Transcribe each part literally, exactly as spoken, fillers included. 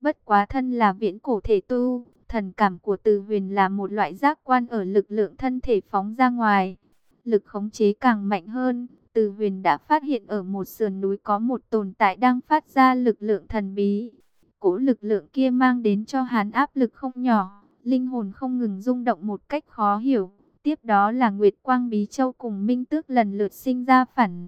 Bất quá thân là viễn cổ thể tu, thần cảm của Từ Huyền là một loại giác quan ở lực lượng thân thể phóng ra ngoài. Lực khống chế càng mạnh hơn, Từ Huyền đã phát hiện ở một sườn núi có một tồn tại đang phát ra lực lượng thần bí. Cỗ lực lượng kia mang đến cho hắn áp lực không nhỏ, linh hồn không ngừng rung động một cách khó hiểu. Tiếp đó là Nguyệt Quang Bí Châu cùng Minh Tước lần lượt sinh ra phản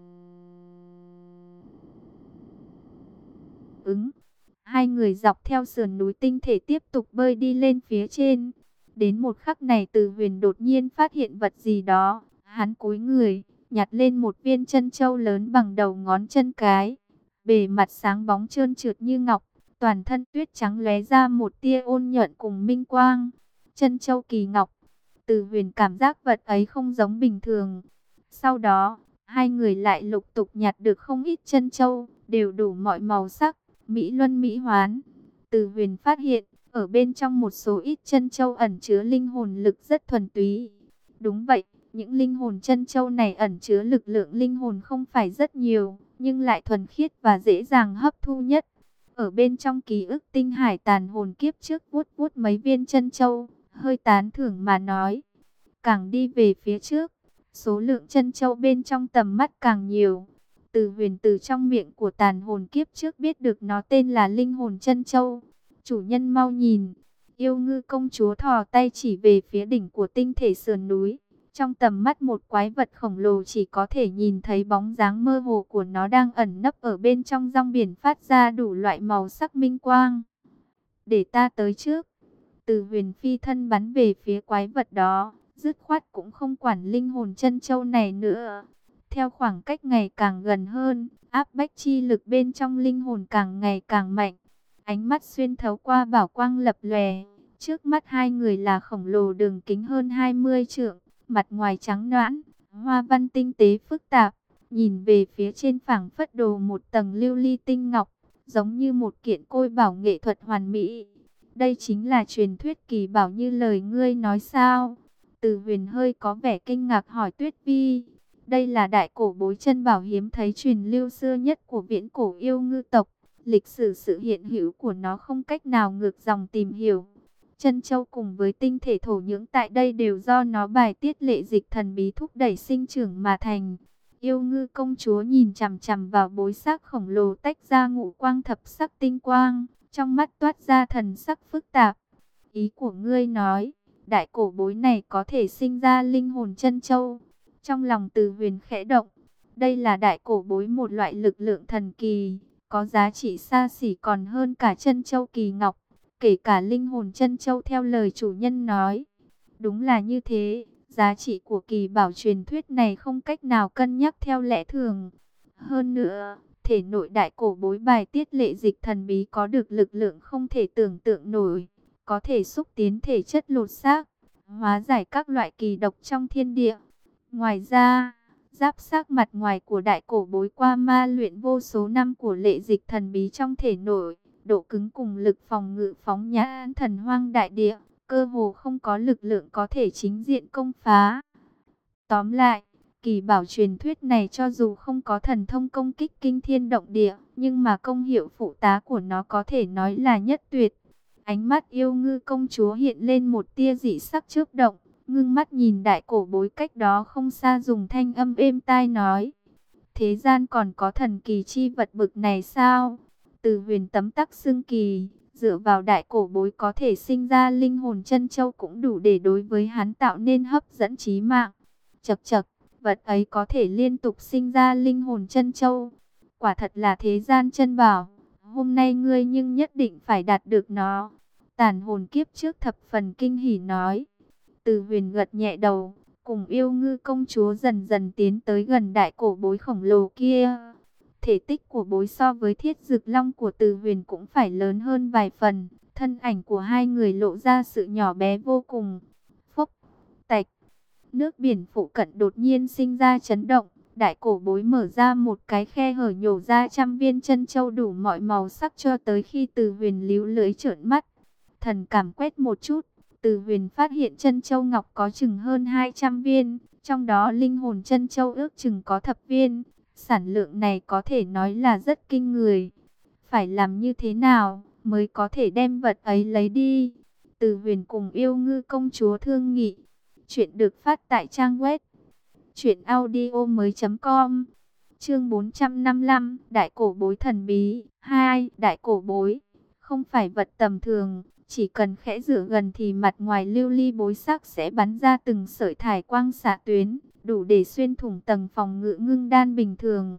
ứng. Hai người dọc theo sườn núi tinh thể tiếp tục bơi đi lên phía trên. Đến một khắc này Từ Huyền đột nhiên phát hiện vật gì đó. Hắn cúi người, nhặt lên một viên chân châu lớn bằng đầu ngón chân cái. Bề mặt sáng bóng trơn trượt như ngọc, toàn thân tuyết trắng lóe ra một tia ôn nhuận cùng minh quang. Chân châu kỳ ngọc. Từ Huyền cảm giác vật ấy không giống bình thường. Sau đó, hai người lại lục tục nhặt được không ít chân châu, đều đủ mọi màu sắc, mỹ luân mỹ hoán. Từ Huyền phát hiện, ở bên trong một số ít chân châu ẩn chứa linh hồn lực rất thuần túy. Đúng vậy, những linh hồn chân châu này ẩn chứa lực lượng linh hồn không phải rất nhiều, nhưng lại thuần khiết và dễ dàng hấp thu nhất. Ở bên trong ký ức tinh hải tàn hồn kiếp trước vuốt vuốt mấy viên chân châu, hơi tán thưởng mà nói. Càng đi về phía trước, số lượng chân châu bên trong tầm mắt càng nhiều. Từ Huyền từ trong miệng của tàn hồn kiếp trước biết được nó tên là linh hồn chân châu. Chủ nhân mau nhìn, Yêu Ngư công chúa thò tay chỉ về phía đỉnh của tinh thể sườn núi. Trong tầm mắt một quái vật khổng lồ chỉ có thể nhìn thấy bóng dáng mơ hồ của nó đang ẩn nấp ở bên trong dòng biển phát ra đủ loại màu sắc minh quang. Để ta tới trước. Từ Huyền phi thân bắn về phía quái vật đó, dứt khoát cũng không quản linh hồn chân châu này nữa. Theo khoảng cách ngày càng gần hơn, áp bách chi lực bên trong linh hồn càng ngày càng mạnh. Ánh mắt xuyên thấu qua bảo quang lập lòe, trước mắt hai người là khổng lồ đường kính hơn hai mươi trượng, mặt ngoài trắng nõn, hoa văn tinh tế phức tạp, nhìn về phía trên phảng phất đồ một tầng lưu ly tinh ngọc, giống như một kiện côi bảo nghệ thuật hoàn mỹ. Đây chính là truyền thuyết kỳ bảo như lời ngươi nói sao? Từ Huyền hơi có vẻ kinh ngạc hỏi Tuyết Vi. Đây là đại cổ bối chân bảo hiếm thấy truyền lưu xưa nhất của viễn cổ yêu ngư tộc. Lịch sử sự hiện hữu của nó không cách nào ngược dòng tìm hiểu. Chân châu cùng với tinh thể thổ nhưỡng tại đây đều do nó bài tiết lệ dịch thần bí thúc đẩy sinh trưởng mà thành. Yêu Ngư công chúa nhìn chằm chằm vào bối xác khổng lồ tách ra ngũ quang thập sắc tinh quang, trong mắt toát ra thần sắc phức tạp. Ý của ngươi nói, đại cổ bối này có thể sinh ra linh hồn chân châu. Trong lòng Từ Huyền khẽ động, đây là đại cổ bối một loại lực lượng thần kỳ, có giá trị xa xỉ còn hơn cả chân châu kỳ ngọc, kể cả linh hồn chân châu theo lời chủ nhân nói. Đúng là như thế, giá trị của kỳ bảo truyền thuyết này không cách nào cân nhắc theo lẽ thường. Hơn nữa, thể nội đại cổ bối bài tiết lệ dịch thần bí có được lực lượng không thể tưởng tượng nổi, có thể xúc tiến thể chất lột xác, hóa giải các loại kỳ độc trong thiên địa. Ngoài ra, giáp xác mặt ngoài của đại cổ bối qua ma luyện vô số năm của lệ dịch thần bí trong thể nội, độ cứng cùng lực phòng ngự phóng nhãn thần hoang đại địa, cơ hồ không có lực lượng có thể chính diện công phá. Tóm lại, kỳ bảo truyền thuyết này cho dù không có thần thông công kích kinh thiên động địa, nhưng mà công hiệu phụ tá của nó có thể nói là nhất tuyệt. Ánh mắt Yêu Ngư công chúa hiện lên một tia dị sắc chớp động, ngưng mắt nhìn đại cổ bối cách đó không xa, dùng thanh âm êm tai nói: thế gian còn có thần kỳ chi vật bực này sao? Từ Huyền tấm tắc xưng kỳ, dựa vào đại cổ bối có thể sinh ra linh hồn chân châu cũng đủ để đối với hắn tạo nên hấp dẫn chí mạng. Chậc chậc, vật ấy có thể liên tục sinh ra linh hồn chân châu, quả thật là thế gian chân bảo. Hôm nay ngươi nhưng nhất định phải đạt được nó. Tàn hồn kiếp trước thập phần kinh hỉ nói. Từ Huyền gật nhẹ đầu, cùng Yêu Ngư công chúa dần dần tiến tới gần đại cổ bối khổng lồ kia. Thể tích của bối so với Thiết Dực Long của Từ Huyền cũng phải lớn hơn vài phần. Thân ảnh của hai người lộ ra sự nhỏ bé vô cùng. Phốc, tạch, nước biển phụ cận đột nhiên sinh ra chấn động. Đại cổ bối mở ra một cái khe hở, nhổ ra trăm viên chân châu đủ mọi màu sắc, cho tới khi Từ Huyền líu lưỡi trợn mắt. Thần cảm quét một chút, Từ Huyền phát hiện chân châu ngọc có chừng hơn hai trăm viên, trong đó linh hồn chân châu ước chừng có thập viên. Sản lượng này có thể nói là rất kinh người. Phải làm như thế nào mới có thể đem vật ấy lấy đi. Từ Huyền cùng yêu ngư công chúa thương nghị. Chuyện được phát tại trang web truyện audio mới chấm com. Chương bốn trăm năm mươi lăm, Đại cổ bối thần bí. Hai, Đại cổ bối không phải vật tầm thường, chỉ cần khẽ rửa gần thì mặt ngoài lưu ly bối sắc sẽ bắn ra từng sợi thải quang xạ tuyến, đủ để xuyên thủng tầng phòng ngự ngưng đan bình thường.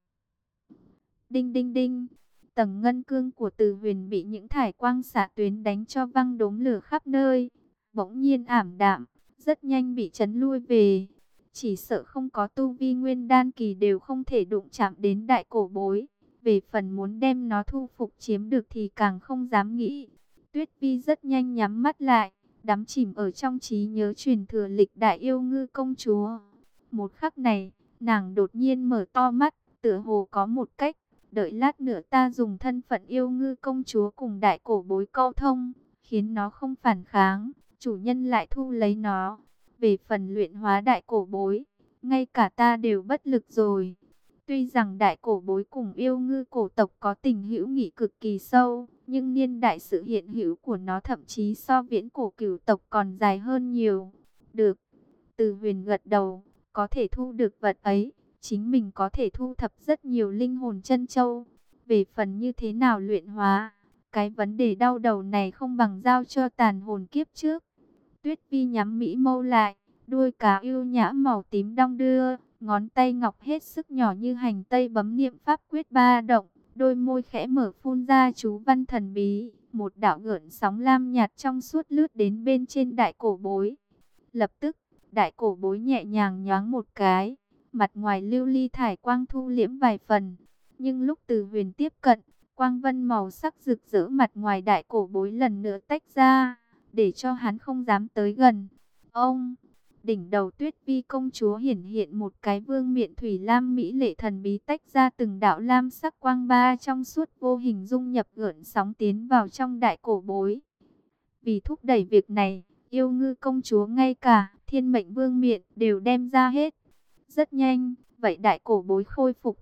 Đinh đinh đinh, tầng ngân cương của Từ Huyền bị những thải quang xạ tuyến đánh cho văng đốm lửa khắp nơi, bỗng nhiên ảm đạm, rất nhanh bị chấn lui về. Chỉ sợ không có tu vi nguyên đan kỳ đều không thể đụng chạm đến đại cổ bối. Về phần muốn đem nó thu phục chiếm được thì càng không dám nghĩ. Tuyết Vi rất nhanh nhắm mắt lại, đắm chìm ở trong trí nhớ truyền thừa lịch đại yêu ngư công chúa. Một khắc này, nàng đột nhiên mở to mắt, tựa hồ có một cách. Đợi lát nữa ta dùng thân phận yêu ngư công chúa cùng đại cổ bối câu thông, khiến nó không phản kháng, chủ nhân lại thu lấy nó. Về phần luyện hóa đại cổ bối, ngay cả ta đều bất lực rồi. Tuy rằng đại cổ bối cùng yêu ngư cổ tộc có tình hữu nghị cực kỳ sâu, nhưng niên đại sự hiện hữu của nó thậm chí so viễn cổ cửu tộc còn dài hơn nhiều. Được, Từ Huyền gật đầu, có thể thu được vật ấy, chính mình có thể thu thập rất nhiều linh hồn chân châu. Về phần như thế nào luyện hóa, cái vấn đề đau đầu này không bằng giao cho tàn hồn kiếp trước. Tuyết Vi nhắm mỹ mâu lại, đuôi cá yêu nhã màu tím đong đưa, ngón tay ngọc hết sức nhỏ như hành tây bấm niệm pháp quyết ba động, đôi môi khẽ mở phun ra chú văn thần bí, một đạo gợn sóng lam nhạt trong suốt lướt đến bên trên đại cổ bối. Lập tức, đại cổ bối nhẹ nhàng nhoáng một cái, mặt ngoài lưu ly thải quang thu liễm vài phần, nhưng lúc Từ Huyền tiếp cận, quang vân màu sắc rực rỡ mặt ngoài đại cổ bối lần nữa tách ra, để cho hắn không dám tới gần. Ông, đỉnh đầu Tuyết Vi công chúa hiển hiện một cái vương miện thủy lam mỹ lệ thần bí tách ra từng đạo lam sắc quang ba trong suốt vô hình dung nhập gợn sóng tiến vào trong đại cổ bối. Vì thúc đẩy việc này, yêu ngư công chúa ngay cả thiên mệnh vương miện đều đem ra hết. Rất nhanh, vậy đại cổ bối khôi phục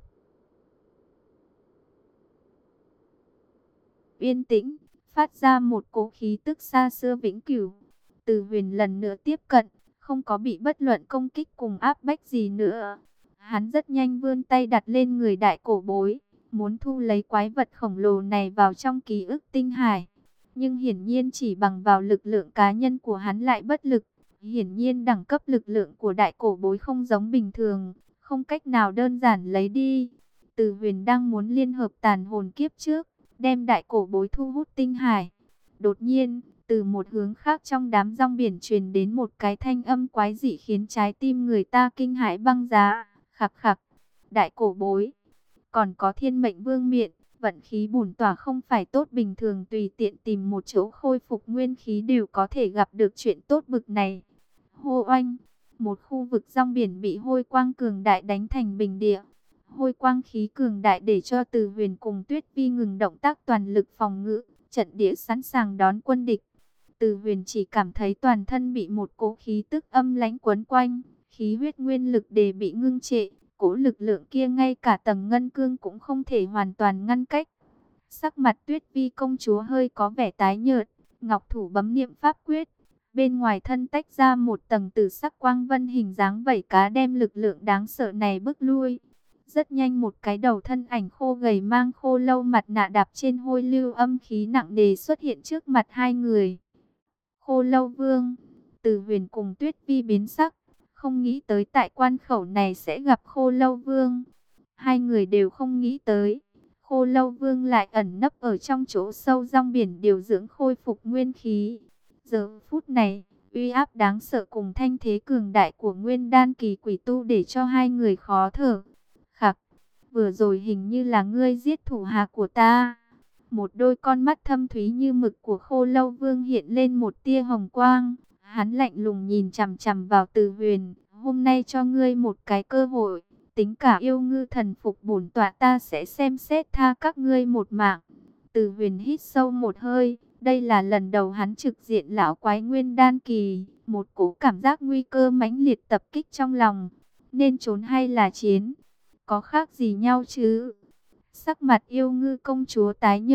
yên tĩnh, phát ra một cỗ khí tức xa xưa vĩnh cửu. Từ Huyền lần nữa tiếp cận, không có bị bất luận công kích cùng áp bách gì nữa. Hắn rất nhanh vươn tay đặt lên người đại cổ bối, muốn thu lấy quái vật khổng lồ này vào trong ký ức tinh hải. Nhưng hiển nhiên chỉ bằng vào lực lượng cá nhân của hắn lại bất lực. Hiển nhiên đẳng cấp lực lượng của đại cổ bối không giống bình thường, không cách nào đơn giản lấy đi. Từ Huyền đang muốn liên hợp tàn hồn kiếp trước, đem đại cổ bối thu hút tinh hải. Đột nhiên, từ một hướng khác trong đám rong biển truyền đến một cái thanh âm quái dị khiến trái tim người ta kinh hãi băng giá. Khặc khặc, đại cổ bối, còn có thiên mệnh vương miện, vận khí bổn tỏa không phải tốt bình thường, tùy tiện tìm một chỗ khôi phục nguyên khí đều có thể gặp được chuyện tốt bực này. Hô oanh, một khu vực rong biển bị hôi quang cường đại đánh thành bình địa. Hôi quang khí cường đại để cho Từ Huyền cùng Tuyết Vi ngừng động tác toàn lực phòng ngự, trận địa sẵn sàng đón quân địch. Từ Huyền chỉ cảm thấy toàn thân bị một cỗ khí tức âm lãnh quấn quanh, khí huyết nguyên lực đề bị ngưng trệ, cỗ lực lượng kia ngay cả tầng ngân cương cũng không thể hoàn toàn ngăn cách. Sắc mặt Tuyết Vi công chúa hơi có vẻ tái nhợt, ngọc thủ bấm niệm pháp quyết, bên ngoài thân tách ra một tầng tử sắc quang vân hình dáng vảy cá đem lực lượng đáng sợ này bức lui. Rất nhanh một cái đầu thân ảnh khô gầy mang khô lâu mặt nạ đạp trên hôi lưu âm khí nặng nề xuất hiện trước mặt hai người. Khô lâu vương, Từ Huyền cùng Tuyết Vi biến sắc, không nghĩ tới tại quan khẩu này sẽ gặp khô lâu vương. Hai người đều không nghĩ tới, khô lâu vương lại ẩn nấp ở trong chỗ sâu rong biển điều dưỡng khôi phục nguyên khí. Giờ phút này, uy áp đáng sợ cùng thanh thế cường đại của nguyên đan kỳ quỷ tu để cho hai người khó thở. Khặc, vừa rồi hình như là ngươi giết thủ hạ của ta. Một đôi con mắt thâm thúy như mực của khô lâu vương hiện lên một tia hồng quang. Hắn lạnh lùng nhìn chằm chằm vào Từ Huyền. Hôm nay cho ngươi một cái cơ hội. Tính cả yêu ngư thần phục bổn tọa, ta sẽ xem xét tha các ngươi một mạng. Từ Huyền hít sâu một hơi. Đây là lần đầu hắn trực diện lão quái nguyên đan kỳ. Một cỗ cảm giác nguy cơ mãnh liệt tập kích trong lòng. Nên trốn hay là chiến? Có khác gì nhau chứ? Sắc mặt yêu ngư công chúa tái nhợt,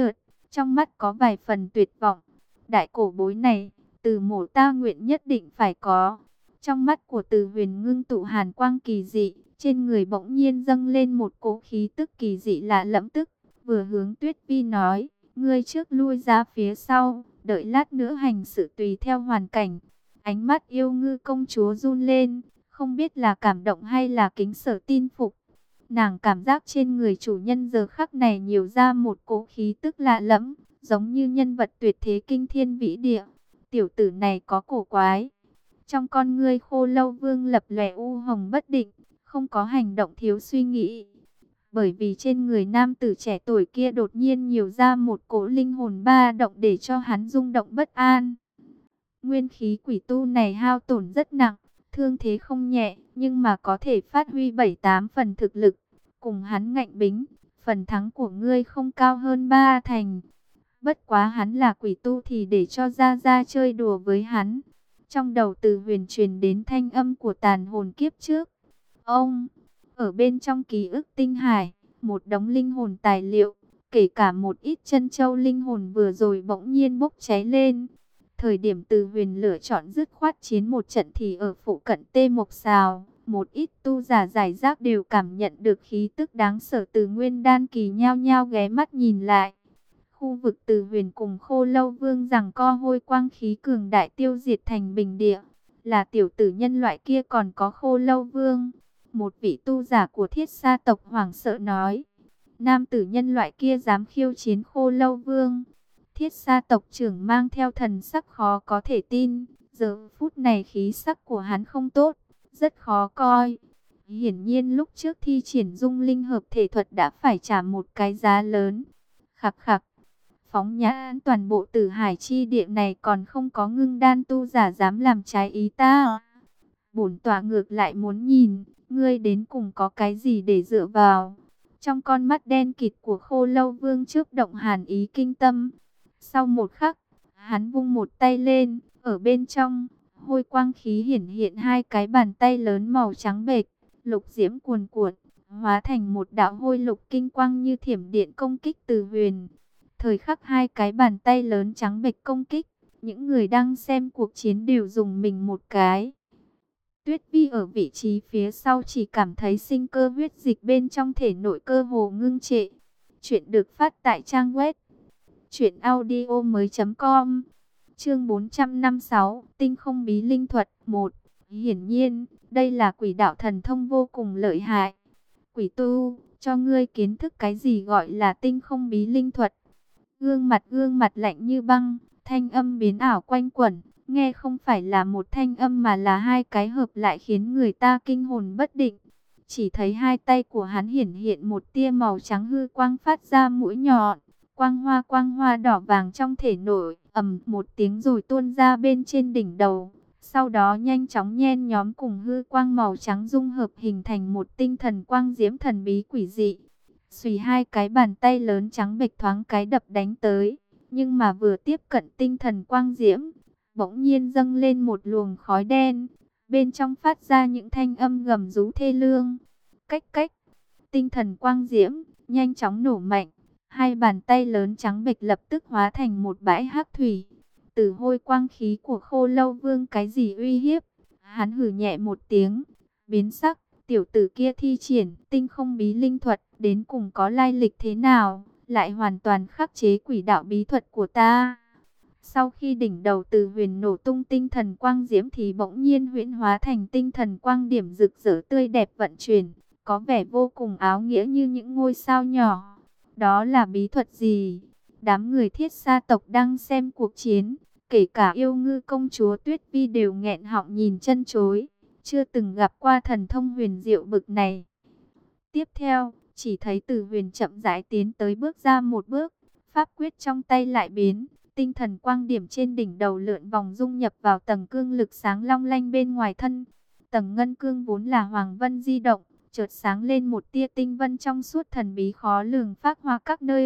trong mắt có vài phần tuyệt vọng. Đại cổ bối này, Từ mổ ta nguyện nhất định phải có. Trong mắt của Từ Huyền ngưng tụ hàn quang kỳ dị, trên người bỗng nhiên dâng lên một cỗ khí tức kỳ dị lạ lẫm, tức vừa hướng Tuyết Vi nói, ngươi trước lui ra phía sau, đợi lát nữa hành sự tùy theo hoàn cảnh. Ánh mắt yêu ngư công chúa run lên, không biết là cảm động hay là kính sợ tin phục. Nàng cảm giác trên người chủ nhân giờ khắc này nhiều ra một cỗ khí tức lạ lẫm, giống như nhân vật tuyệt thế kinh thiên vĩ địa. Tiểu tử này có cổ quái. Trong con ngươi Khô Lâu Vương lập lòe u hồng bất định, không có hành động thiếu suy nghĩ. Bởi vì trên người nam tử trẻ tuổi kia đột nhiên nhiều ra một cỗ linh hồn ba động để cho hắn rung động bất an. Nguyên khí quỷ tu này hao tổn rất nặng, thương thế không nhẹ, nhưng mà có thể phát huy bảy tám phần thực lực. Cùng hắn ngạnh bính, phần thắng của ngươi không cao hơn ba thành. Bất quá hắn là quỷ tu thì để cho ra ra chơi đùa với hắn. Trong đầu Từ Huyền truyền đến thanh âm của tàn hồn kiếp trước. Ông, ở bên trong ký ức tinh hải, một đống linh hồn tài liệu, kể cả một ít chân châu linh hồn vừa rồi bỗng nhiên bốc cháy lên. Thời điểm Từ Huyền lựa chọn dứt khoát chiến một trận thì ở phụ cận Tê Mộc Sào, một ít tu giả giải rác đều cảm nhận được khí tức đáng sợ từ nguyên đan kỳ, nhao nhao ghé mắt nhìn lại. Khu vực Từ Huyền cùng Khô Lâu Vương giằng co, hôi quang khí cường đại tiêu diệt thành bình địa. Là tiểu tử nhân loại kia còn có Khô Lâu Vương. Một vị tu giả của Thiết Sa tộc hoảng sợ nói. Nam tử nhân loại kia dám khiêu chiến Khô Lâu Vương. Thiết Sa tộc trưởng mang theo thần sắc khó có thể tin. Giờ phút này khí sắc của hắn không tốt, rất khó coi. Hiển nhiên lúc trước thi triển dung linh hợp thể thuật đã phải trả một cái giá lớn. Khặc khặc. Phóng nhãn toàn bộ Tử Hải chi địa này còn không có ngưng đan tu giả dám làm trái ý ta. Bổn tọa ngược lại muốn nhìn, ngươi đến cùng có cái gì để dựa vào. Trong con mắt đen kịt của Khô Lâu Vương chớp động hàn ý kinh tâm. Sau một khắc, hắn vung một tay lên, ở bên trong, hôi quang khí hiển hiện hai cái bàn tay lớn màu trắng bệch, lục diễm cuồn cuộn, hóa thành một đạo hôi lục kinh quang như thiểm điện công kích Từ Huyền. Thời khắc hai cái bàn tay lớn trắng bệch công kích, những người đang xem cuộc chiến đều dùng mình một cái. Tuyết Vi ở vị trí phía sau chỉ cảm thấy sinh cơ huyết dịch bên trong thể nội cơ hồ ngưng trệ. Chuyện được phát tại trang web truyện audio mới chấm com. Chương bốn trăm năm mươi sáu, Tinh không bí linh thuật một. Hiển nhiên, đây là quỷ đạo thần thông vô cùng lợi hại. Quỷ tu, cho ngươi kiến thức cái gì gọi là tinh không bí linh thuật. Gương mặt gương mặt lạnh như băng, thanh âm biến ảo quanh quẩn, nghe không phải là một thanh âm mà là hai cái hợp lại khiến người ta kinh hồn bất định. Chỉ thấy hai tay của hắn hiển hiện một tia màu trắng hư quang phát ra mũi nhọn, quang hoa quang hoa đỏ vàng trong thể nội, ầm một tiếng rồi tuôn ra bên trên đỉnh đầu. Sau đó nhanh chóng nhen nhóm cùng hư quang màu trắng dung hợp hình thành một tinh thần quang diễm thần bí quỷ dị. Xùy hai cái bàn tay lớn trắng bệch thoáng cái đập đánh tới, nhưng mà vừa tiếp cận tinh thần quang diễm, bỗng nhiên dâng lên một luồng khói đen, bên trong phát ra những thanh âm gầm rú thê lương. Cách cách, tinh thần quang diễm nhanh chóng nổ mạnh, hai bàn tay lớn trắng bệch lập tức hóa thành một bãi hắc thủy. Từ hôi quang khí của Khô Lâu Vương cái gì uy hiếp, hắn hừ nhẹ một tiếng, biến sắc. Tiểu tử kia thi triển tinh không bí linh thuật đến cùng có lai lịch thế nào, lại hoàn toàn khắc chế quỷ đạo bí thuật của ta. Sau khi đỉnh đầu Từ Huyền nổ tung tinh thần quang diễm thì bỗng nhiên huyễn hóa thành tinh thần quang điểm rực rỡ tươi đẹp vận chuyển, có vẻ vô cùng áo nghĩa như những ngôi sao nhỏ. Đó là bí thuật gì? Đám người Thiết Sa tộc đang xem cuộc chiến, kể cả yêu ngư công chúa Tuyết Vi đều nghẹn họng nhìn chân chối. Chưa từng gặp qua thần thông huyền diệu bực này. Tiếp theo, chỉ thấy Từ Huyền chậm rãi tiến tới bước ra một bước, pháp quyết trong tay lại biến, tinh thần quang điểm trên đỉnh đầu lượn vòng dung nhập vào tầng cương lực sáng long lanh bên ngoài thân. Tầng ngân cương vốn là hoàng vân di động, chợt sáng lên một tia tinh vân trong suốt thần bí khó lường phác hoa các nơi.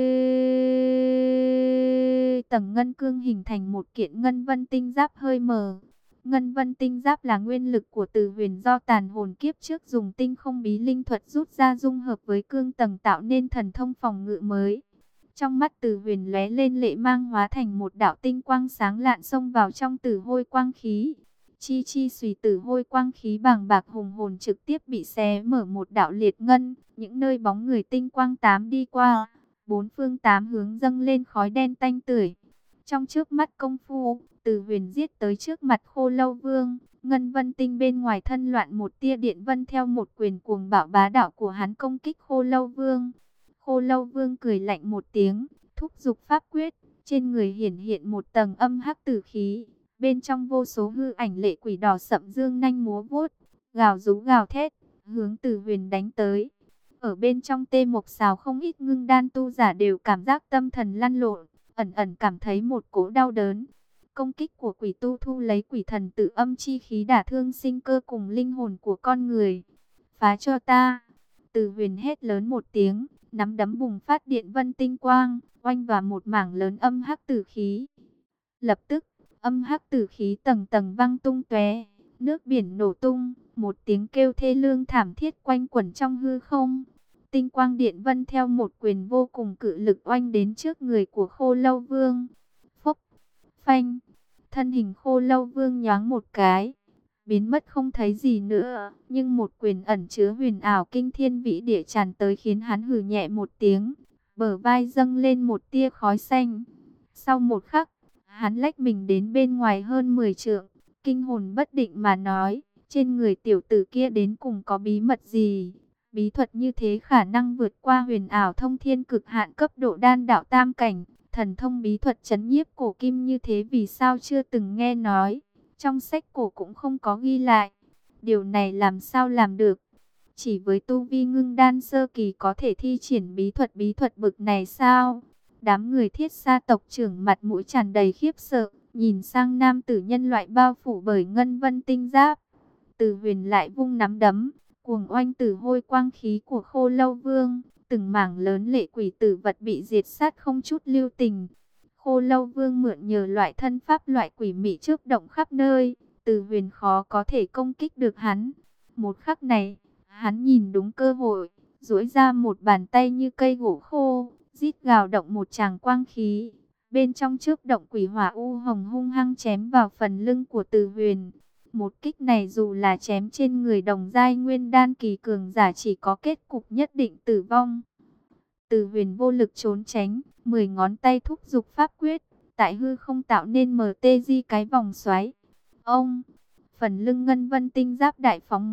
Tầng ngân cương hình thành một kiện ngân vân tinh giáp hơi mờ. Ngân vân tinh giáp là nguyên lực của Từ Huyền do tàn hồn kiếp trước dùng tinh không bí linh thuật rút ra dung hợp với cương tầng tạo nên thần thông phòng ngự mới. Trong mắt Từ Huyền lóe lên lệ mang, hóa thành một đạo tinh quang sáng lạn xông vào trong tử hôi quang khí. Chi chi xùy, tử hôi quang khí bàng bạc hùng hồn trực tiếp bị xé mở một đạo liệt ngân, những nơi bóng người tinh quang tám đi qua, bốn phương tám hướng dâng lên khói đen tanh tưởi. Trong trước mắt công phu, Từ Huyền giết tới trước mặt Khô Lâu Vương, ngân vân tinh bên ngoài thân loạn một tia điện vân, theo một quyền cuồng bạo bá đạo của hắn công kích Khô Lâu Vương. Khô Lâu Vương cười lạnh một tiếng, thúc giục pháp quyết, trên người hiển hiện một tầng âm hắc tử khí, bên trong vô số hư ảnh lệ quỷ đỏ sậm dương nanh múa vuốt, gào rú gào thét, hướng Từ Huyền đánh tới. Ở bên trong Tê Mộc Xào không ít ngưng đan tu giả đều cảm giác tâm thần lăn lộn, ẩn ẩn cảm thấy một cỗ đau đớn. Công kích của quỷ tu thu lấy quỷ thần tự âm chi khí đả thương sinh cơ cùng linh hồn của con người. Phá cho ta! Từ Huyền hét lớn một tiếng, nắm đấm bùng phát điện vân tinh quang, oanh vào một mảng lớn âm hắc tử khí. Lập tức, âm hắc tử khí tầng tầng văng tung tóe, nước biển nổ tung, một tiếng kêu thê lương thảm thiết quanh quẩn trong hư không. Tinh quang điện vân theo một quyền vô cùng cự lực oanh đến trước người của Khô Lâu Vương. Phốc, phanh, thân hình Khô Lâu Vương nhoáng một cái, biến mất không thấy gì nữa, nhưng một quyền ẩn chứa huyền ảo kinh thiên vĩ địa tràn tới khiến hắn hừ nhẹ một tiếng, bờ vai dâng lên một tia khói xanh. Sau một khắc, hắn lách mình đến bên ngoài hơn mười trượng, kinh hồn bất định mà nói, trên người tiểu tử kia đến cùng có bí mật gì? Bí thuật như thế khả năng vượt qua huyền ảo thông thiên cực hạn cấp độ đan đạo tam cảnh, thần thông bí thuật trấn nhiếp cổ kim như thế vì sao chưa từng nghe nói? Trong sách cổ cũng không có ghi lại. Điều này làm sao làm được? Chỉ với tu vi ngưng đan sơ kỳ có thể thi triển bí thuật bí thuật bực này sao? Đám người Thiết Sa tộc trưởng mặt mũi tràn đầy khiếp sợ, nhìn sang nam tử nhân loại bao phủ bởi ngân vân tinh giáp. Từ Huyền lại vung nắm đấm, cuồng oanh tử hôi quang khí của Khô Lâu Vương, từng mảng lớn lệ quỷ tử vật bị diệt sát không chút lưu tình. Khô Lâu Vương mượn nhờ loại thân pháp loại quỷ mị chớp động khắp nơi, Từ Huyền khó có thể công kích được hắn. Một khắc này, hắn nhìn đúng cơ hội, duỗi ra một bàn tay như cây gỗ khô, rít gào động một tràng quang khí. Bên trong chớp động quỷ hỏa u hồng hung hăng chém vào phần lưng của Từ Huyền. Một kích này dù là chém trên người đồng giai nguyên đan kỳ cường giả chỉ có kết cục nhất định tử vong. Từ Huyền vô lực trốn tránh, mười ngón tay thúc giục pháp quyết, tại hư không tạo nên mờ tê di cái vòng xoáy. Ông, phần lưng ngân vân tinh giáp đại phóng,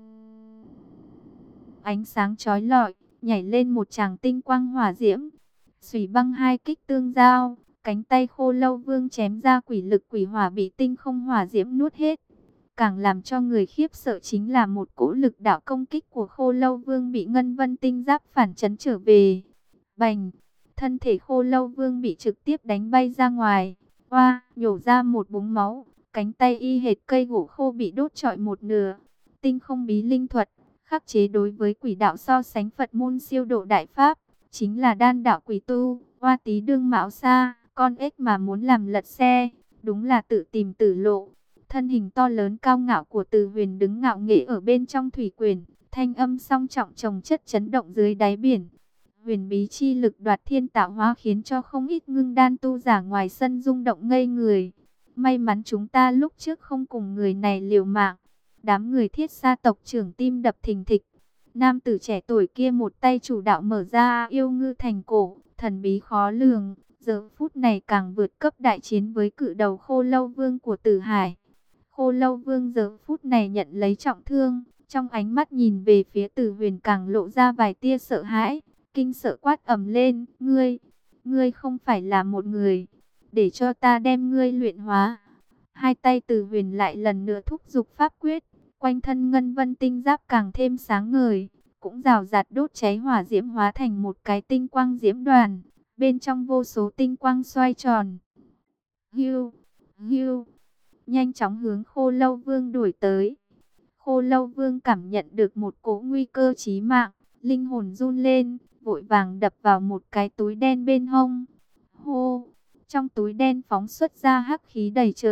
ánh sáng chói lọi, nhảy lên một tràng tinh quang hỏa diễm. Xủy băng hai kích tương giao, cánh tay Khô Lâu Vương chém ra quỷ lực quỷ hỏa bị tinh không hỏa diễm nuốt hết. Càng làm cho người khiếp sợ chính là một cỗ lực đạo công kích của Khô Lâu Vương bị ngân vân tinh giáp phản chấn trở về. Bành, thân thể Khô Lâu Vương bị trực tiếp đánh bay ra ngoài. Oa, nhổ ra một búng máu, cánh tay y hệt cây gỗ khô bị đốt trọi một nửa. Tinh không bí linh thuật, khắc chế đối với quỷ đạo so sánh Phật môn siêu độ đại pháp, chính là đan đạo quỷ tu. Oa tí đương mạo xa, con ếch mà muốn làm lật xe, đúng là tự tìm tử lộ. Thân hình to lớn cao ngạo của Từ Huyền đứng ngạo nghễ ở bên trong thủy quyển, thanh âm song trọng chồng chất chấn động dưới đáy biển. Huyền bí chi lực đoạt thiên tạo hóa khiến cho không ít ngưng đan tu giả ngoài sân rung động ngây người. May mắn chúng ta lúc trước không cùng người này liều mạng. Đám người Thiết Sa tộc trưởng tim đập thình thịch. Nam tử trẻ tuổi kia một tay chủ đạo mở ra yêu ngư thành cổ, thần bí khó lường. Giờ phút này càng vượt cấp đại chiến với cự đầu Khô Lâu Vương của Tử Hải. Khô Lâu Vương giờ phút này nhận lấy trọng thương, trong ánh mắt nhìn về phía Từ Huyền càng lộ ra vài tia sợ hãi, kinh sợ quát ầm lên, ngươi, ngươi không phải là một người, để cho ta đem ngươi luyện hóa. Hai tay Từ Huyền lại lần nữa thúc giục pháp quyết, quanh thân ngân vân tinh giáp càng thêm sáng ngời, cũng rào rạt đốt cháy hỏa diễm hóa thành một cái tinh quang diễm đoàn, bên trong vô số tinh quang xoay tròn. Hưu, hưu, nhanh chóng hướng Khô Lâu Vương đuổi tới. Khô Lâu Vương cảm nhận được một cỗ nguy cơ chí mạng, linh hồn run lên, vội vàng đập vào một cái túi đen bên hông. Hô, trong túi đen phóng xuất ra hắc khí đầy trời,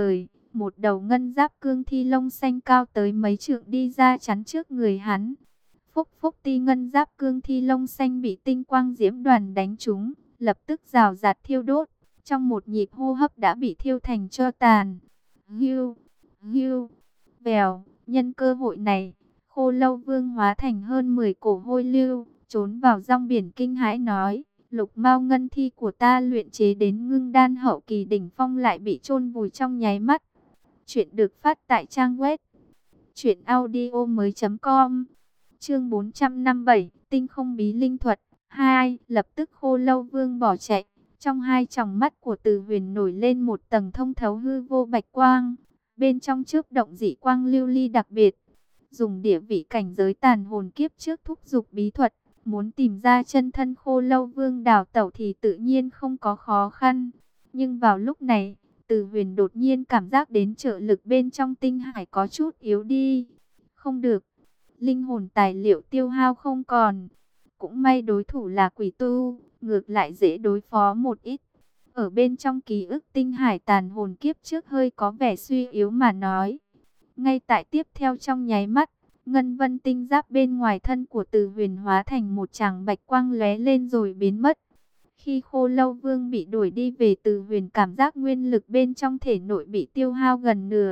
một đầu ngân giáp cương thi lông xanh cao tới mấy trượng đi ra chắn trước người hắn. Phúc phúc ti, ngân giáp cương thi lông xanh bị tinh quang diễm đoàn đánh trúng, lập tức rào rạt thiêu đốt, trong một nhịp hô hấp đã bị thiêu thành tro tàn. Hưu, hưu, vèo, nhân cơ hội này, Khô Lâu Vương hóa thành hơn mười cổ hôi lưu, trốn vào rong biển kinh hãi nói: Lục mao ngân thi của ta luyện chế đến ngưng đan hậu kỳ đỉnh phong lại bị chôn vùi trong nháy mắt. Chuyện được phát tại trang web truyện audio mới chấm com. Chương bốn trăm năm mươi bảy, tinh không bí linh thuật hai. Lập tức Khô Lâu Vương bỏ chạy, trong hai tròng mắt của Từ Huyền nổi lên một tầng thông thấu hư vô bạch quang, bên trong chớp động dị quang lưu ly đặc biệt. Dùng địa vị cảnh giới tàn hồn kiếp trước thúc dục bí thuật, muốn tìm ra chân thân Khô Lâu Vương đào tẩu thì tự nhiên không có khó khăn. Nhưng vào lúc này, Từ Huyền đột nhiên cảm giác đến trợ lực bên trong tinh hải có chút yếu đi. Không được, linh hồn tài liệu tiêu hao không còn. Cũng may đối thủ là quỷ tu, ngược lại dễ đối phó một ít. Ở bên trong ký ức tinh hải tàn hồn kiếp trước hơi có vẻ suy yếu mà nói. Ngay tại tiếp theo trong nháy mắt, ngân vân tinh giáp bên ngoài thân của Từ Huyền hóa thành một tràng bạch quang lóe lên rồi biến mất. Khi Khô Lâu Vương bị đuổi đi về, Từ Huyền cảm giác nguyên lực bên trong thể nội bị tiêu hao gần nửa.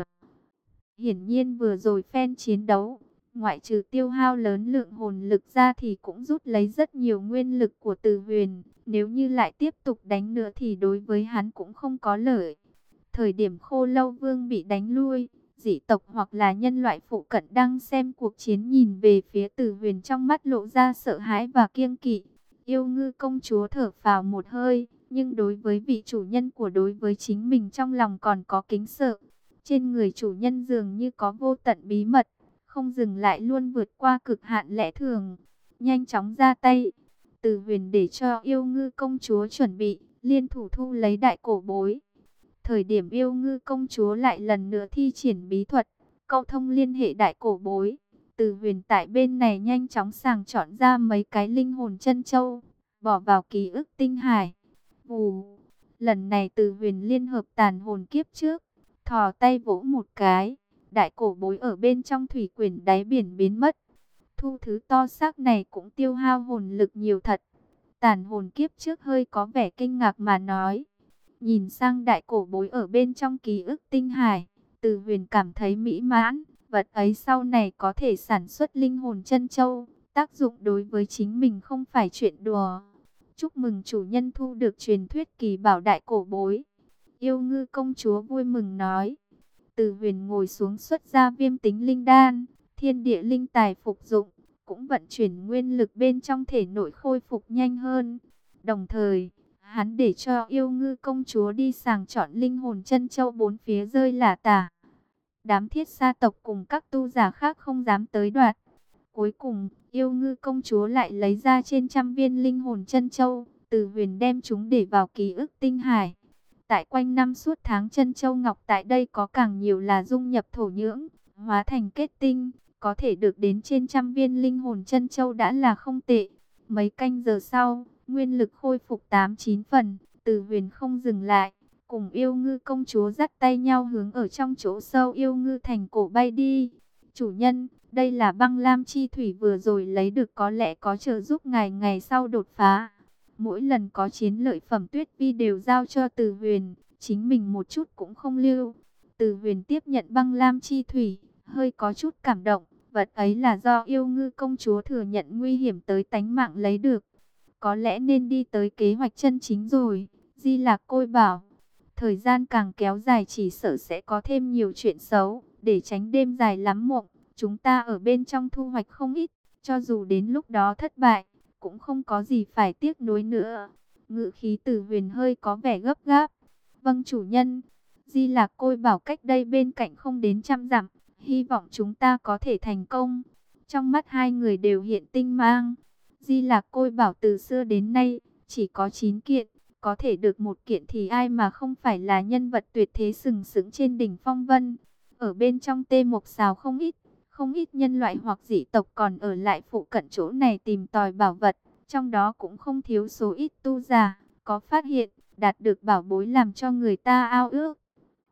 Hiển nhiên vừa rồi phen chiến đấu, ngoại trừ tiêu hao lớn lượng hồn lực ra thì cũng rút lấy rất nhiều nguyên lực của Từ Huyền. Nếu như lại tiếp tục đánh nữa thì đối với hắn cũng không có lợi. Thời điểm Khô Lâu Vương bị đánh lui, dị tộc hoặc là nhân loại phụ cận đang xem cuộc chiến nhìn về phía Từ Huyền, trong mắt lộ ra sợ hãi và kiêng kỵ. Yêu Ngư công chúa thở phào một hơi, nhưng đối với vị chủ nhân của đối với chính mình trong lòng còn có kính sợ. Trên người chủ nhân dường như có vô tận bí mật, không dừng lại luôn vượt qua cực hạn lẽ thường. Nhanh chóng ra tay, Từ Huyền để cho Yêu Ngư công chúa chuẩn bị, liên thủ thu lấy đại cổ bối. Thời điểm Yêu Ngư công chúa lại lần nữa thi triển bí thuật, câu thông liên hệ đại cổ bối, Từ Huyền tại bên này nhanh chóng sàng chọn ra mấy cái linh hồn chân châu, bỏ vào ký ức tinh hải. Vù, lần này Từ Huyền liên hợp tàn hồn kiếp trước, thò tay vỗ một cái, đại cổ bối ở bên trong thủy quyển đáy biển biến mất. Thu thứ to xác này cũng tiêu hao hồn lực nhiều thật. Tàn hồn kiếp trước hơi có vẻ kinh ngạc mà nói. Nhìn sang đại cổ bối ở bên trong ký ức tinh hải, Từ Huyền cảm thấy mỹ mãn. Vật ấy sau này có thể sản xuất linh hồn chân châu, tác dụng đối với chính mình không phải chuyện đùa. Chúc mừng chủ nhân thu được truyền thuyết kỳ bảo đại cổ bối. Yêu Ngư công chúa vui mừng nói. Từ Huyền ngồi xuống xuất ra viêm tính linh đan, thiên địa linh tài phục dụng, cũng vận chuyển nguyên lực bên trong thể nội khôi phục nhanh hơn. Đồng thời, hắn để cho Yêu Ngư công chúa đi sàng chọn linh hồn chân châu bốn phía rơi lả tả. Đám thiết sa tộc cùng các tu giả khác không dám tới đoạt. Cuối cùng, Yêu Ngư công chúa lại lấy ra trên trăm viên linh hồn chân châu, Từ Huyền đem chúng để vào ký ức tinh hải. Tại quanh năm suốt tháng chân châu ngọc tại đây có càng nhiều là dung nhập thổ nhưỡng, hóa thành kết tinh, có thể được đến trên trăm viên linh hồn chân châu đã là không tệ. Mấy canh giờ sau, nguyên lực khôi phục tám chín phần, Từ Huyền không dừng lại, cùng Yêu Ngư công chúa dắt tay nhau hướng ở trong chỗ sâu Yêu Ngư thành cổ bay đi. Chủ nhân, đây là băng lam chi thủy vừa rồi lấy được, có lẽ có trợ giúp ngài ngày sau đột phá. Mỗi lần có chiến lợi phẩm Tuyết Vi đều giao cho Từ Huyền, chính mình một chút cũng không lưu. Từ Huyền tiếp nhận băng lam chi thủy, hơi có chút cảm động. Vật ấy là do Yêu Ngư công chúa thừa nhận nguy hiểm tới tánh mạng lấy được. Có lẽ nên đi tới kế hoạch chân chính rồi. Di Lạc Côi bảo, thời gian càng kéo dài chỉ sợ sẽ có thêm nhiều chuyện xấu. Để tránh đêm dài lắm mộng, chúng ta ở bên trong thu hoạch không ít. Cho dù đến lúc đó thất bại, cũng không có gì phải tiếc nuối nữa. Ngự khí Từ Huyền hơi có vẻ gấp gáp. Vâng chủ nhân. Di Lạc Côi bảo cách đây bên cạnh không đến trăm dặm. Hy vọng chúng ta có thể thành công. Trong mắt hai người đều hiện tinh mang. Di Lạc Côi bảo từ xưa đến nay chỉ có chín kiện, có thể được một kiện thì ai mà không phải là nhân vật tuyệt thế sừng sững trên đỉnh phong vân. Ở bên trong Tê Mộc Xào không ít, không ít nhân loại hoặc dị tộc còn ở lại phụ cận chỗ này tìm tòi bảo vật, trong đó cũng không thiếu số ít tu giả có phát hiện đạt được bảo bối làm cho người ta ao ước.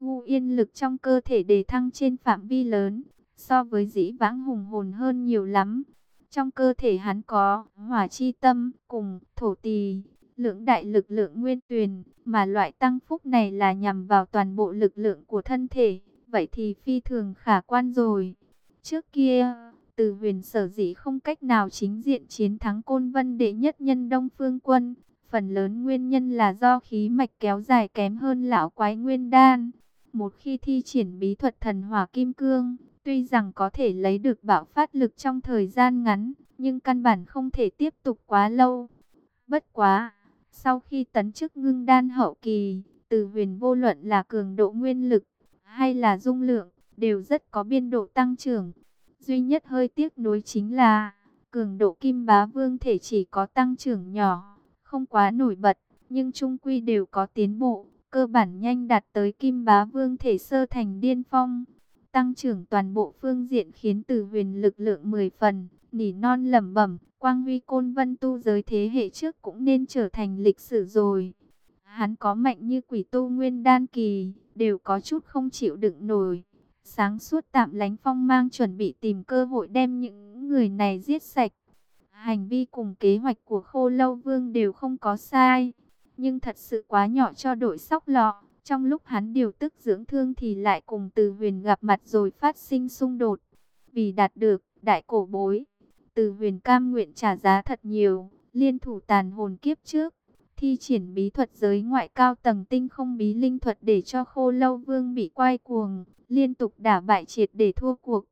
Ngũ Yên lực trong cơ thể đề thăng trên phạm vi lớn, so với dĩ vãng hùng hồn hơn nhiều lắm. Trong cơ thể hắn có hỏa chi tâm cùng thổ tỳ, lưỡng đại lực lượng nguyên tuyền, mà loại tăng phúc này là nhằm vào toàn bộ lực lượng của thân thể, vậy thì phi thường khả quan rồi. Trước kia, Từ Huyền sở dĩ không cách nào chính diện chiến thắng Côn Vân đệ nhất nhân Đông Phương Quân, phần lớn nguyên nhân là do khí mạch kéo dài kém hơn lão quái nguyên đan. Một khi thi triển bí thuật thần hỏa kim cương, tuy rằng có thể lấy được bạo phát lực trong thời gian ngắn, nhưng căn bản không thể tiếp tục quá lâu. Bất quá, sau khi tấn chức ngưng đan hậu kỳ, Từ Huyền vô luận là cường độ nguyên lực hay là dung lượng, đều rất có biên độ tăng trưởng. Duy nhất hơi tiếc nuối chính là, cường độ Kim Bá Vương thể chỉ có tăng trưởng nhỏ, không quá nổi bật, nhưng chung quy đều có tiến bộ, cơ bản nhanh đạt tới Kim Bá Vương thể sơ thành điên phong. Tăng trưởng toàn bộ phương diện khiến Từ Huyền lực lượng mười phần, nỉ non lẩm bẩm, quang huy Côn Vân tu giới thế hệ trước cũng nên trở thành lịch sử rồi. Hắn có mạnh như quỷ tu nguyên đan kỳ, đều có chút không chịu đựng nổi. Sáng suốt tạm lánh phong mang, chuẩn bị tìm cơ hội đem những người này giết sạch. Hành vi cùng kế hoạch của Khô Lâu Vương đều không có sai, nhưng thật sự quá nhỏ cho đội sóc lọ. Trong lúc hắn điều tức dưỡng thương thì lại cùng Từ Huyền gặp mặt rồi phát sinh xung đột. Vì đạt được đại cổ bối, Từ Huyền cam nguyện trả giá thật nhiều, liên thủ tàn hồn kiếp trước, thi triển bí thuật giới ngoại cao tầng tinh không bí linh thuật để cho Khô Lâu Vương bị quay cuồng, liên tục đả bại triệt để thua cuộc.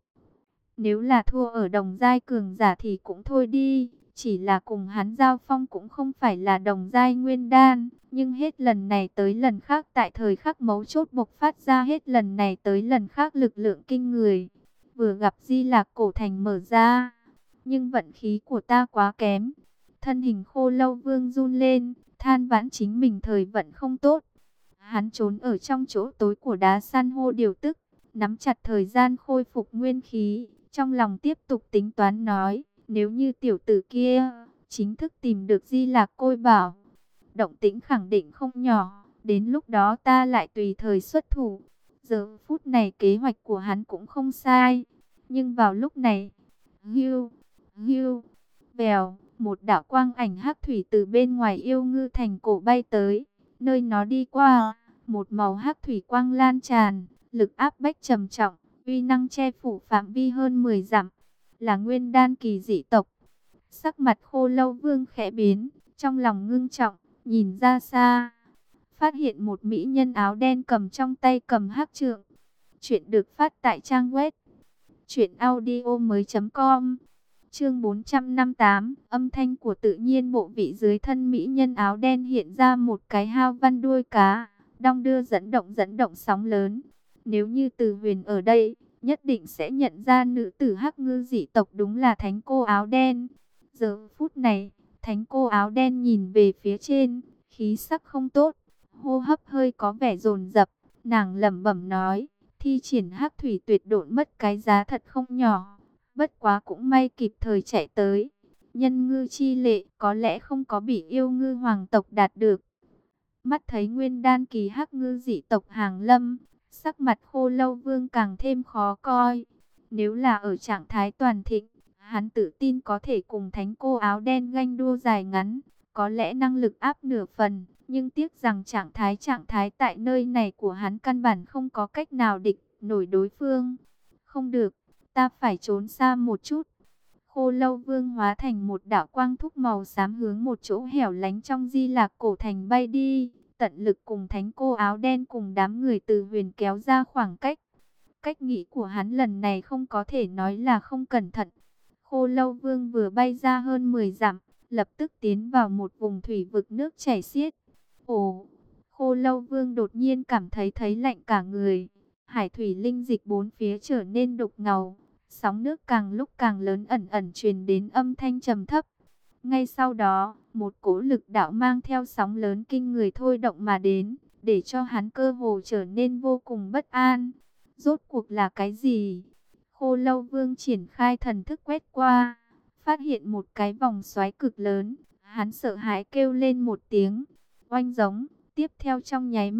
Nếu là thua ở đồng giai cường giả thì cũng thôi đi, chỉ là cùng hắn giao phong cũng không phải là đồng giai nguyên đan, nhưng hết lần này tới lần khác tại thời khắc mấu chốt bộc phát ra hết lần này tới lần khác lực lượng kinh người. Vừa gặp Di Lạc cổ thành mở ra, nhưng vận khí của ta quá kém. Thân hình Khô Lâu Vương run lên, than vãn chính mình thời vận không tốt. Hắn trốn ở trong chỗ tối của đá san hô điều tức, nắm chặt thời gian khôi phục nguyên khí, trong lòng tiếp tục tính toán nói, nếu như tiểu tử kia chính thức tìm được Di Lạc Côi Bảo, động tĩnh khẳng định không nhỏ, đến lúc đó ta lại tùy thời xuất thủ. Giờ phút này kế hoạch của hắn cũng không sai, nhưng vào lúc này, hưu, hưu, vèo, một đạo quang ảnh hắc thủy từ bên ngoài Yêu Ngư thành cổ bay tới, nơi nó đi qua, một màu hắc thủy quang lan tràn, lực áp bách trầm trọng, uy năng che phủ phạm vi hơn mười dặm, là nguyên đan kỳ dị tộc. Sắc mặt Khô Lâu Vương khẽ biến, trong lòng ngưng trọng, nhìn ra xa, phát hiện một mỹ nhân áo đen cầm trong tay cầm hắc trượng. Chuyện được phát tại trang web truyện audio mới.com. Chương bốn trăm năm mươi tám, âm thanh của tự nhiên bộ vị dưới thân mỹ nhân áo đen hiện ra một cái hao văn đuôi cá, đong đưa dẫn động dẫn động sóng lớn. Nếu như Từ Huyền ở đây, nhất định sẽ nhận ra nữ tử hắc ngư dị tộc đúng là thánh cô áo đen. Giờ phút này, thánh cô áo đen nhìn về phía trên, khí sắc không tốt, hô hấp hơi có vẻ dồn dập, nàng lẩm bẩm nói, thi triển hắc thủy tuyệt độn mất cái giá thật không nhỏ. Bất quá cũng may kịp thời chạy tới. Nhân ngư chi lệ có lẽ không có bị yêu ngư hoàng tộc đạt được. Mắt thấy nguyên đan kỳ hắc ngư dị tộc hàng lâm, sắc mặt Khô Lâu Vương càng thêm khó coi. Nếu là ở trạng thái toàn thịnh, hắn tự tin có thể cùng thánh cô áo đen ganh đua dài ngắn, có lẽ năng lực áp nửa phần. Nhưng tiếc rằng trạng thái trạng thái tại nơi này của hắn căn bản không có cách nào địch nổi đối phương. Không được, ta phải trốn xa một chút. Khô Lâu Vương hóa thành một đạo quang thúc màu xám hướng một chỗ hẻo lánh trong Di Lạc cổ thành bay đi, tận lực cùng thánh cô áo đen cùng đám người Từ Huyền kéo ra khoảng cách. Cách nghĩ của hắn lần này không có thể nói là không cẩn thận. Khô Lâu Vương vừa bay ra hơn mười dặm, lập tức tiến vào một vùng thủy vực nước chảy xiết. Ồ, Khô Lâu Vương đột nhiên cảm thấy thấy lạnh cả người. Hải thủy linh dịch bốn phía trở nên đục ngầu, sóng nước càng lúc càng lớn, ẩn ẩn truyền đến âm thanh trầm thấp. Ngay sau đó, một cỗ lực đạo mang theo sóng lớn kinh người thôi động mà đến, để cho hắn cơ hồ trở nên vô cùng bất an. Rốt cuộc là cái gì? Khô Lâu Vương triển khai thần thức quét qua, phát hiện một cái vòng xoáy cực lớn, hắn sợ hãi kêu lên một tiếng, oanh giống. Tiếp theo trong nháy mắt,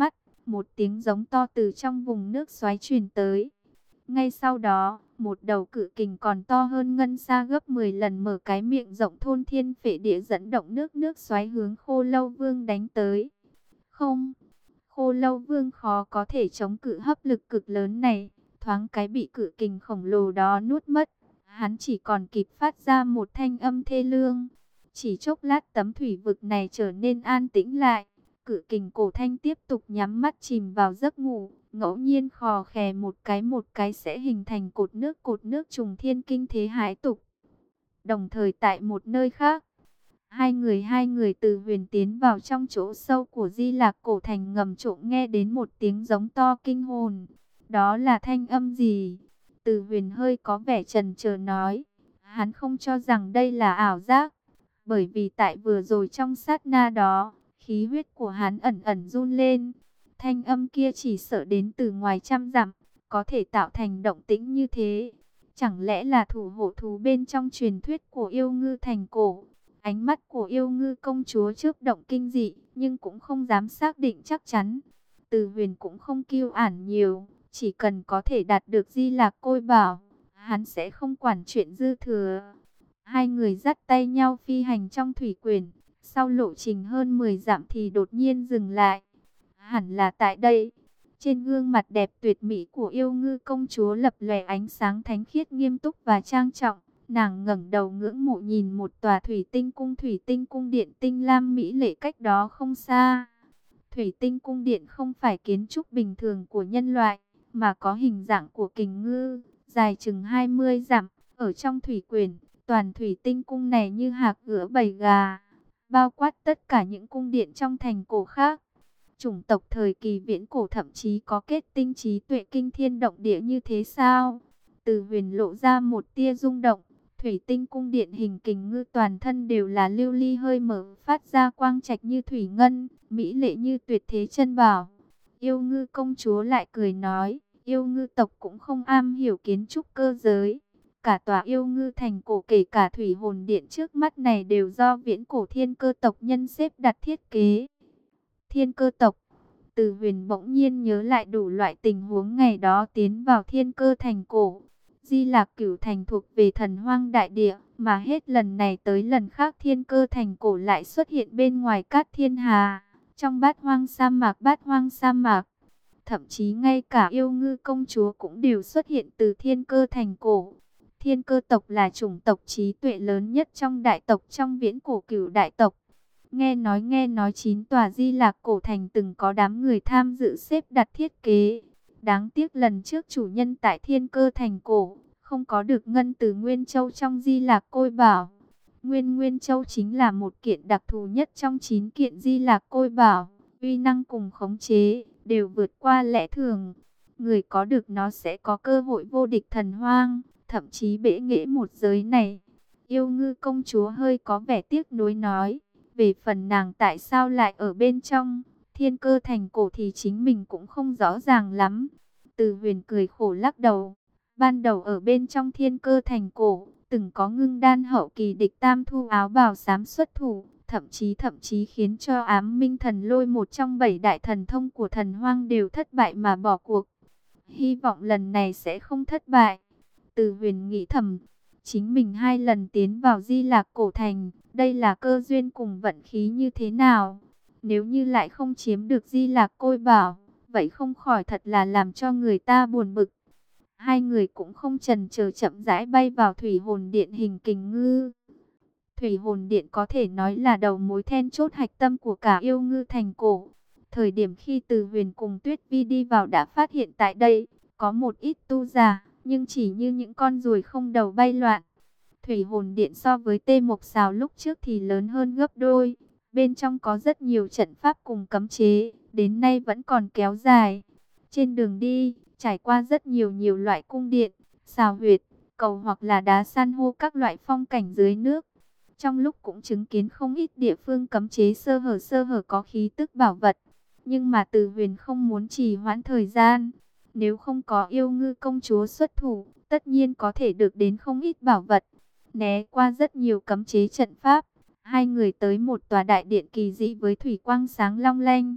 một tiếng giống to từ trong vùng nước xoáy truyền tới. Ngay sau đó, một đầu cự kình còn to hơn ngân xa gấp mười lần mở cái miệng rộng thôn thiên phệ địa dẫn động nước nước xoáy hướng Khô Lâu Vương đánh tới. Không, Khô Lâu Vương khó có thể chống cự hấp lực cực lớn này, thoáng cái bị cự kình khổng lồ đó nuốt mất. Hắn chỉ còn kịp phát ra một thanh âm thê lương. Chỉ chốc lát tấm thủy vực này trở nên an tĩnh lại. Cự kình cổ thanh tiếp tục nhắm mắt chìm vào giấc ngủ. Ngẫu nhiên khò khè một cái một cái sẽ hình thành cột nước cột nước trùng thiên kinh thế hãi tục. Đồng thời tại một nơi khác, hai người hai người từ huyền tiến vào trong chỗ sâu của Di Lạc Cổ Thành ngầm trộm nghe đến một tiếng giống to kinh hồn. Đó là thanh âm gì? Từ huyền hơi có vẻ chần chờ nói. Hắn không cho rằng đây là ảo giác. Bởi vì tại vừa rồi trong sát na đó, khí huyết của hắn ẩn ẩn run lên. Thanh âm kia chỉ sợ đến từ ngoài trăm dặm, có thể tạo thành động tĩnh như thế. Chẳng lẽ là thủ hộ thú bên trong truyền thuyết của yêu ngư thành cổ? Ánh mắt của yêu ngư công chúa chớp động kinh dị, nhưng cũng không dám xác định chắc chắn. Từ huyền cũng không kiêu ản nhiều, chỉ cần có thể đạt được Di Lạc Côi Bảo, hắn sẽ không quản chuyện dư thừa. Hai người dắt tay nhau phi hành trong thủy quyển, sau lộ trình hơn mười dặm thì đột nhiên dừng lại. Hẳn là tại đây. Trên gương mặt đẹp tuyệt mỹ của yêu ngư công chúa lập lòe ánh sáng thánh khiết nghiêm túc và trang trọng. Nàng ngẩng đầu ngưỡng mộ nhìn một tòa thủy tinh cung thủy tinh cung điện tinh lam mỹ lệ cách đó không xa. Thủy tinh cung điện không phải kiến trúc bình thường của nhân loại, mà có hình dạng của kình ngư, dài chừng hai mươi dặm. Ở trong thủy quyển, toàn thủy tinh cung này như hạc gữa bầy gà, bao quát tất cả những cung điện trong thành cổ khác. Chủng tộc thời kỳ viễn cổ thậm chí có kết tinh trí tuệ kinh thiên động địa như thế sao? Từ huyền lộ ra một tia rung động. Thủy tinh cung điện hình kình ngư toàn thân đều là lưu ly hơi mở, phát ra quang trạch như thủy ngân, mỹ lệ như tuyệt thế chân bảo. Yêu ngư công chúa lại cười nói, yêu ngư tộc cũng không am hiểu kiến trúc cơ giới. Cả tòa yêu ngư thành cổ kể cả thủy hồn điện trước mắt này đều do viễn cổ thiên cơ tộc nhân xếp đặt thiết kế. Thiên cơ tộc. Từ huyền bỗng nhiên nhớ lại đủ loại tình huống ngày đó tiến vào thiên cơ thành cổ. Di Lạc Cửu Thành thuộc về thần hoang đại địa, mà hết lần này tới lần khác thiên cơ thành cổ lại xuất hiện bên ngoài Cát Thiên Hà, trong bát hoang sa mạc bát hoang sa mạc. Thậm chí ngay cả yêu ngư công chúa cũng đều xuất hiện từ thiên cơ thành cổ. Thiên cơ tộc là chủng tộc trí tuệ lớn nhất trong đại tộc trong viễn cổ cửu đại tộc. Nghe nói nghe nói chín tòa Di Lạc Cổ Thành từng có đám người tham dự xếp đặt thiết kế. Đáng tiếc lần trước chủ nhân tại thiên cơ thành cổ không có được ngân từ Nguyên Châu trong Di Lạc Côi Bảo. Nguyên Nguyên Châu chính là một kiện đặc thù nhất trong chín kiện Di Lạc Côi Bảo. Uy năng cùng khống chế đều vượt qua lẽ thường. Người có được nó sẽ có cơ hội vô địch thần hoang, thậm chí bẽ nghễ một giới này. Yêu ngư công chúa hơi có vẻ tiếc nuối nói. Về phần nàng tại sao lại ở bên trong thiên cơ thành cổ thì chính mình cũng không rõ ràng lắm. Từ huyền cười khổ lắc đầu. Ban đầu ở bên trong thiên cơ thành cổ, từng có ngưng đan hậu kỳ địch tam thu áo bào xám xuất thủ, thậm chí thậm chí khiến cho ám minh thần lôi một trong bảy đại thần thông của thần hoang đều thất bại mà bỏ cuộc. Hy vọng lần này sẽ không thất bại. Từ huyền nghĩ thầm, chính mình hai lần tiến vào Di Lạc Cổ Thành, đây là cơ duyên cùng vận khí như thế nào? Nếu như lại không chiếm được Di Lạc Côi Bảo, vậy không khỏi thật là làm cho người ta buồn bực. Hai người cũng không chần chờ chậm rãi bay vào thủy hồn điện hình kình ngư. Thủy hồn điện có thể nói là đầu mối then chốt hạch tâm của cả yêu ngư thành cổ. Thời điểm khi Từ Huyền cùng Tuyết Vi đi vào đã phát hiện tại đây có một ít tu giả, nhưng chỉ như những con ruồi không đầu bay loạn. Thủy hồn điện so với Tê Mộc Xào lúc trước thì lớn hơn gấp đôi. Bên trong có rất nhiều trận pháp cùng cấm chế, đến nay vẫn còn kéo dài. Trên đường đi, trải qua rất nhiều nhiều loại cung điện, xào huyệt, cầu hoặc là đá san hô các loại phong cảnh dưới nước. Trong lúc cũng chứng kiến không ít địa phương cấm chế sơ hở sơ hở có khí tức bảo vật. Nhưng mà Từ Huyền không muốn trì hoãn thời gian. Nếu không có yêu ngư công chúa xuất thủ, tất nhiên có thể được đến không ít bảo vật. Né qua rất nhiều cấm chế trận pháp, hai người tới một tòa đại điện kỳ dị với thủy quang sáng long lanh.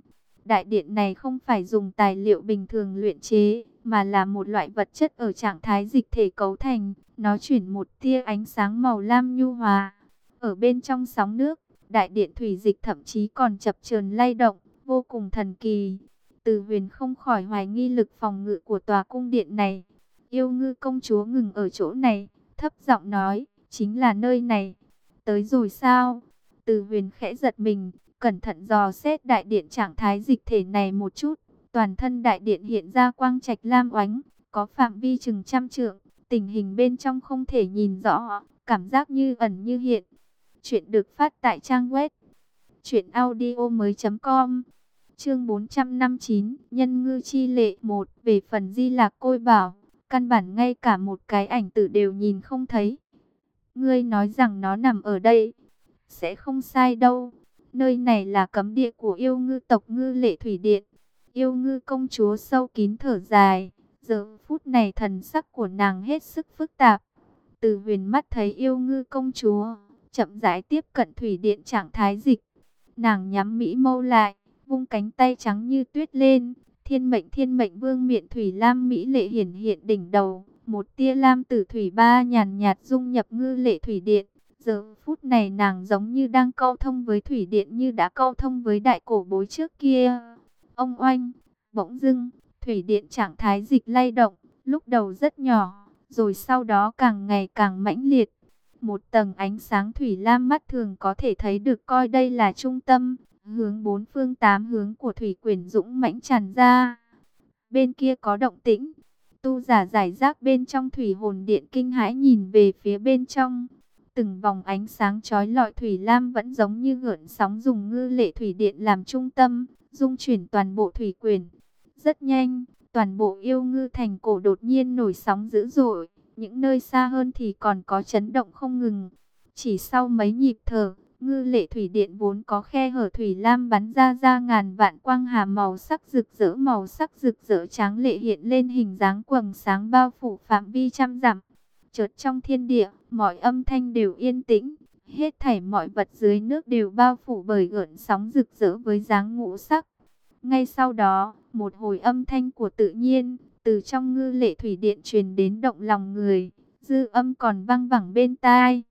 Đại điện này không phải dùng tài liệu bình thường luyện chế, mà là một loại vật chất ở trạng thái dịch thể cấu thành. Nó chuyển một tia ánh sáng màu lam nhu hòa. Ở bên trong sóng nước, đại điện thủy dịch thậm chí còn chập chờn lay động, vô cùng thần kỳ. Từ Huyền không khỏi hoài nghi lực phòng ngự của tòa cung điện này. Yêu Ngư công chúa ngừng ở chỗ này, thấp giọng nói, chính là nơi này. Tới rồi sao? Từ Huyền khẽ giật mình, cẩn thận dò xét đại điện trạng thái dịch thể này một chút. Toàn thân đại điện hiện ra quang trạch lam oánh, có phạm vi chừng trăm trượng. Tình hình bên trong không thể nhìn rõ, cảm giác như ẩn như hiện. Chuyện được phát tại trang web truyện audio mới chấm com. Chương bốn trăm năm mươi chín, Nhân ngư chi lệ một. Về phần Di Lạc Côi Bảo, căn bản ngay cả một cái ảnh tử đều nhìn không thấy. Ngươi nói rằng nó nằm ở đây, sẽ không sai đâu. Nơi này là cấm địa của yêu ngư tộc Ngư Lệ Thủy Điện. Yêu Ngư công chúa sâu kín thở dài. Giờ phút này thần sắc của nàng hết sức phức tạp. Từ Huyền mắt thấy Yêu Ngư công chúa chậm rãi tiếp cận thủy điện trạng thái dịch. Nàng nhắm mỹ mâu lại, vung cánh tay trắng như tuyết lên. Thiên mệnh thiên mệnh vương miện thủy lam mỹ lệ hiển hiện đỉnh đầu. Một tia lam tử thủy ba nhàn nhạt dung nhập Ngư Lệ Thủy Điện. Giờ phút này nàng giống như đang câu thông với thủy điện như đã câu thông với đại cổ bối trước kia. Ông oanh, bỗng dưng, thủy điện trạng thái dịch lay động, lúc đầu rất nhỏ, rồi sau đó càng ngày càng mãnh liệt. Một tầng ánh sáng thủy lam mắt thường có thể thấy được coi đây là trung tâm, hướng bốn phương tám hướng của thủy quyển dũng mãnh tràn ra. Bên kia có động tĩnh, tu giả giải rác bên trong thủy hồn điện kinh hãi nhìn về phía bên trong. Từng vòng ánh sáng chói lọi thủy lam vẫn giống như gợn sóng dùng Ngư Lệ Thủy Điện làm trung tâm, dung chuyển toàn bộ thủy quyển. Rất nhanh, toàn bộ yêu ngư thành cổ đột nhiên nổi sóng dữ dội, những nơi xa hơn thì còn có chấn động không ngừng. Chỉ sau mấy nhịp thở, Ngư Lệ Thủy Điện vốn có khe hở thủy lam bắn ra ra ngàn vạn quang hà màu sắc rực rỡ màu sắc rực rỡ tráng lệ hiện lên hình dáng quầng sáng bao phủ phạm vi trăm dặm. Chợt trong thiên địa, mọi âm thanh đều yên tĩnh, hết thảy mọi vật dưới nước đều bao phủ bởi gợn sóng rực rỡ với dáng ngũ sắc. Ngay sau đó, một hồi âm thanh của tự nhiên, từ trong Ngư Lệ Thủy Điện truyền đến động lòng người, dư âm còn vang vẳng bên tai.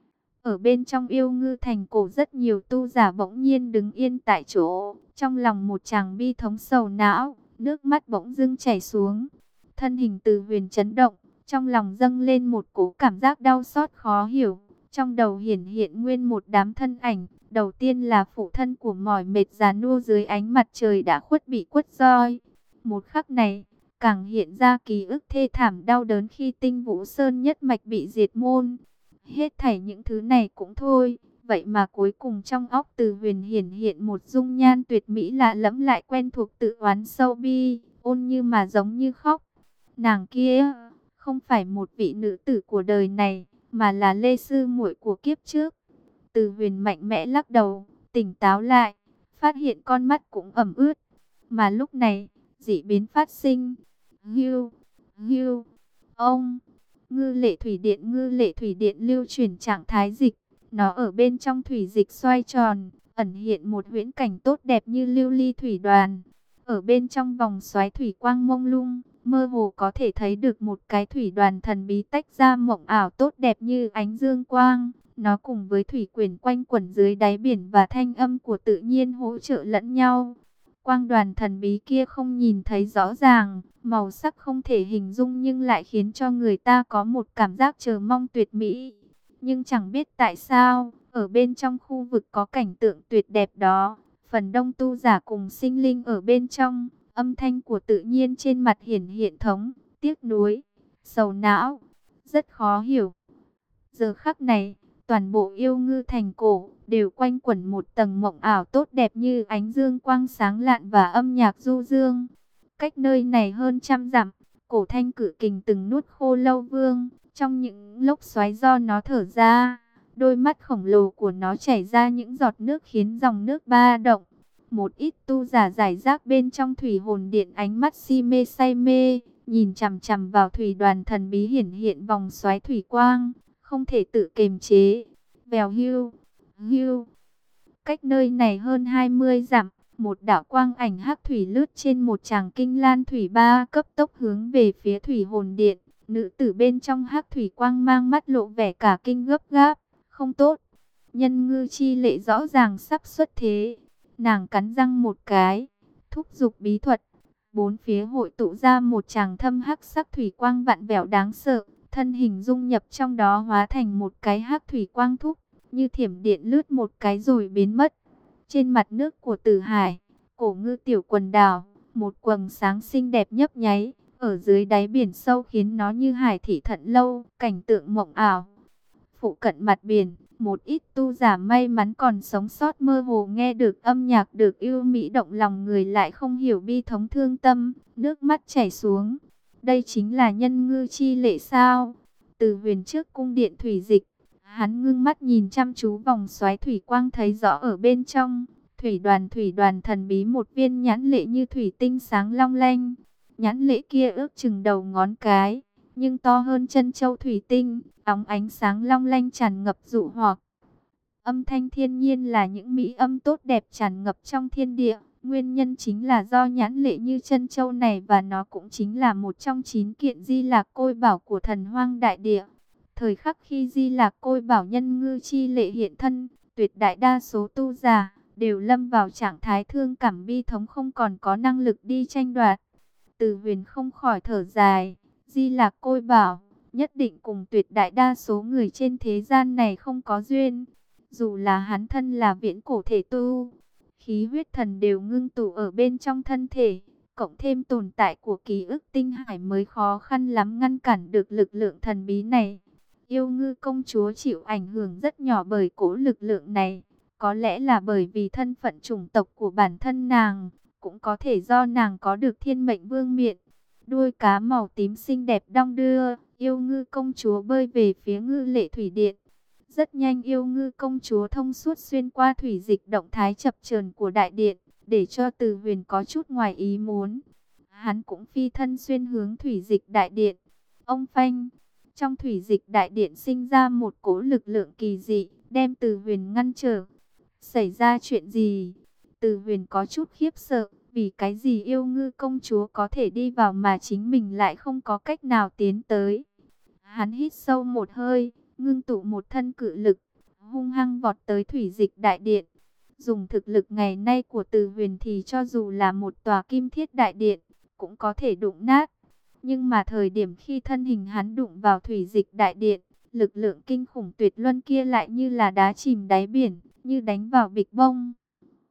Ở bên trong yêu ngư thành cổ rất nhiều tu giả bỗng nhiên đứng yên tại chỗ, trong lòng một chàng bi thống sầu não, nước mắt bỗng dưng chảy xuống. Thân hình Từ Huyền chấn động, trong lòng dâng lên một cỗ cảm giác đau xót khó hiểu. Trong đầu hiển hiện nguyên một đám thân ảnh. Đầu tiên là phụ thân của mỏi mệt già nua dưới ánh mặt trời đã khuất bị quất roi. Một khắc này, càng hiện ra ký ức thê thảm đau đớn khi Tinh Vũ Sơn nhất mạch bị diệt môn. Hết thảy những thứ này cũng thôi. Vậy mà cuối cùng trong óc Từ Huyền hiển hiện một dung nhan tuyệt mỹ lạ lẫm lại quen thuộc tự oán sâu bi, ôn như mà giống như khóc. Nàng kia không phải một vị nữ tử của đời này, mà là Lê sư muội của kiếp trước. Từ Huyền mạnh mẽ lắc đầu, tỉnh táo lại, phát hiện con mắt cũng ẩm ướt. Mà lúc này, dị biến phát sinh. Hưu, hưu, ông, Ngư Lệ Thủy Điện, Ngư Lệ Thủy Điện lưu chuyển trạng thái dịch. Nó ở bên trong thủy dịch xoay tròn, ẩn hiện một huyễn cảnh tốt đẹp như lưu ly thủy đoàn. Ở bên trong vòng xoáy thủy quang mông lung, mơ hồ có thể thấy được một cái thủy đoàn thần bí tách ra mộng ảo tốt đẹp như ánh dương quang. Nó cùng với thủy quyển quanh quẩn dưới đáy biển và thanh âm của tự nhiên hỗ trợ lẫn nhau. Quang đoàn thần bí kia không nhìn thấy rõ ràng, màu sắc không thể hình dung nhưng lại khiến cho người ta có một cảm giác chờ mong tuyệt mỹ. Nhưng chẳng biết tại sao, ở bên trong khu vực có cảnh tượng tuyệt đẹp đó, phần đông tu giả cùng sinh linh ở bên trong, âm thanh của tự nhiên trên mặt hiển hiện thống, tiếc nuối, sầu não, rất khó hiểu. Giờ khắc này, toàn bộ yêu ngư thành cổ đều quanh quẩn một tầng mộng ảo tốt đẹp như ánh dương quang sáng lạn và âm nhạc du dương. Cách nơi này hơn trăm dặm, cổ thanh cử kình từng nuốt khô lâu vương, trong những lốc xoáy do nó thở ra, đôi mắt khổng lồ của nó chảy ra những giọt nước khiến dòng nước ba động. Một ít tu giả giải rác bên trong thủy hồn điện ánh mắt si mê say mê, nhìn chằm chằm vào thủy đoàn thần bí hiển hiện vòng xoáy thủy quang, không thể tự kiềm chế. Vèo hưu, hưu. Cách nơi này hơn hai mươi dặm, Một đạo quang ảnh hắc thủy lướt trên một tràng kinh lan thủy ba cấp tốc hướng về phía thủy hồn điện. Nữ tử bên trong hắc thủy quang mang mắt lộ vẻ cả kinh gấp gáp. Không tốt. Nhân ngư chi lệ rõ ràng sắp xuất thế. Nàng cắn răng một cái. Thúc giục bí thuật. Bốn phía hội tụ ra một tràng thâm hắc sắc thủy quang vặn vẹo đáng sợ. Thân hình dung nhập trong đó hóa thành một cái hắc thủy quang thúc. Như thiểm điện lướt một cái rồi biến mất. Trên mặt nước của Tử Hải, cổ ngư tiểu quần đảo, một quầng sáng xinh đẹp nhấp nháy, ở dưới đáy biển sâu khiến nó như hải thị thận lâu, cảnh tượng mộng ảo. Phụ cận mặt biển, một ít tu giả may mắn còn sống sót mơ hồ nghe được âm nhạc được yêu mỹ động lòng người lại không hiểu bi thống thương tâm, nước mắt chảy xuống. Đây chính là nhân ngư chi lệ sao? Từ huyền trước cung điện thủy dịch, hắn ngưng mắt nhìn chăm chú vòng xoáy thủy quang thấy rõ ở bên trong. Thủy đoàn thủy đoàn thần bí một viên nhãn lệ như thủy tinh sáng long lanh. Nhãn lệ kia ước chừng đầu ngón cái, nhưng to hơn chân châu thủy tinh, óng ánh sáng long lanh tràn ngập dụ hoặc. Âm thanh thiên nhiên là những mỹ âm tốt đẹp tràn ngập trong thiên địa. Nguyên nhân chính là do nhãn lệ như chân châu này và nó cũng chính là một trong chín kiện di lạc côi bảo của thần hoang đại địa. Thời khắc khi di lạc côi bảo nhân ngư chi lệ hiện thân, tuyệt đại đa số tu giả đều lâm vào trạng thái thương cảm bi thống không còn có năng lực đi tranh đoạt. Từ huyền không khỏi thở dài, di lạc côi bảo, nhất định cùng tuyệt đại đa số người trên thế gian này không có duyên. Dù là hắn thân là viễn cổ thể tu, khí huyết thần đều ngưng tụ ở bên trong thân thể, cộng thêm tồn tại của ký ức tinh hải mới khó khăn lắm ngăn cản được lực lượng thần bí này. Yêu ngư công chúa chịu ảnh hưởng rất nhỏ bởi cỗ lực lượng này. Có lẽ là bởi vì thân phận chủng tộc của bản thân nàng, cũng có thể do nàng có được thiên mệnh vương miện. Đuôi cá màu tím xinh đẹp đong đưa, yêu ngư công chúa bơi về phía ngư lệ thủy điện. Rất nhanh yêu ngư công chúa thông suốt xuyên qua thủy dịch động thái chập chờn của đại điện, để cho Từ Huyền có chút ngoài ý muốn. Hắn cũng phi thân xuyên hướng thủy dịch đại điện. Ông phanh, trong thủy dịch đại điện sinh ra một cỗ lực lượng kỳ dị, đem Từ Huyền ngăn trở. Xảy ra chuyện gì? Từ Huyền có chút khiếp sợ, vì cái gì yêu ngư công chúa có thể đi vào mà chính mình lại không có cách nào tiến tới. Hắn hít sâu một hơi, ngưng tụ một thân cự lực, hung hăng vọt tới thủy dịch đại điện. Dùng thực lực ngày nay của Từ Huyền thì cho dù là một tòa kim thiết đại điện, cũng có thể đụng nát. Nhưng mà thời điểm khi thân hình hắn đụng vào thủy dịch đại điện, lực lượng kinh khủng tuyệt luân kia lại như là đá chìm đáy biển, như đánh vào bịch bông.